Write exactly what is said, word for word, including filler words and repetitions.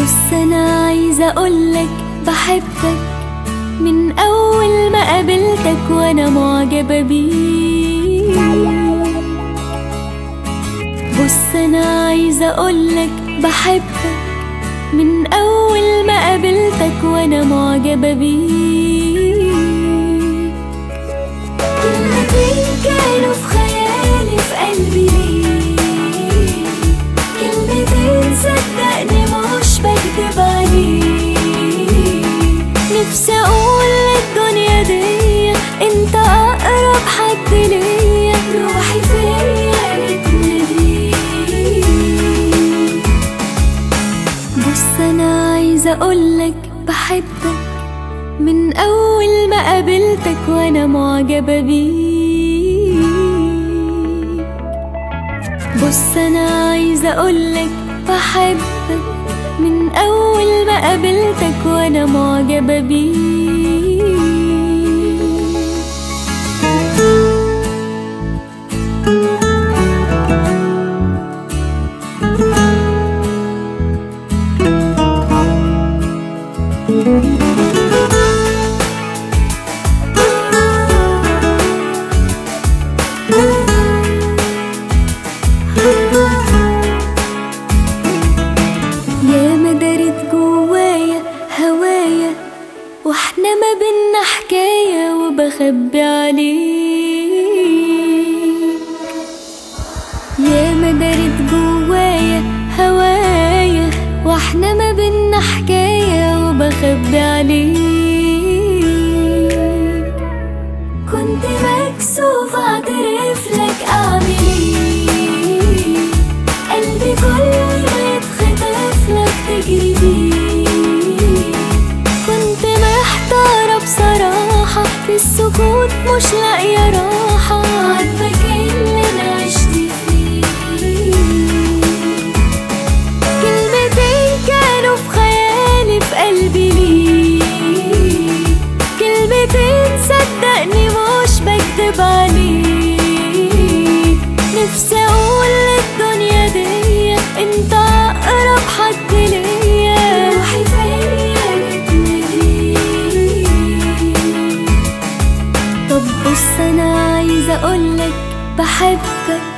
بص انا عايزة اقولك بحبك من اول ما قابلتك وانا معجبة بيك. بص انا عايزة اقولك بحبك من اول ما قابلتك وانا معجبة بيك. كلمتين كانوا في خيالي في قلبي ليك، كلمتين صدقني مش بكدب عليك. نفسي اقول للدنيا دي انت اقرب حد ليا، روحي فيا بتناديك. بص انا عايزة اقولك بحبك من اول ما قابلتك وانا معجبة بيك. بص انا عايزة اقولك بحبك من اول ما قابلتك وانا معجبة بيك. يا ما دارت جوايا هوايا واحنا ما بينا حكاية وبخبي عليك. يا ما دارت جوايا هوايا واحنا ما بينا حكاية وبخبي عليك. كنت مكسوف اعترف لك اعمل ايه، قلبي كل ما يتخطف لك تجري بيه. كنت محتارة بصراحة في السكوت مش لاقية راحة، عاتبك اللي انا عشت فيه. كلمتين كانوا في خيالي في قلبي ليك، كلمتين صدقني مش بكدب عليك. نفسي اقول للدنيا دي انت اقرب حد ليا، روحي فيا بتناديك. طب بص انا عايزة اقولك بحبك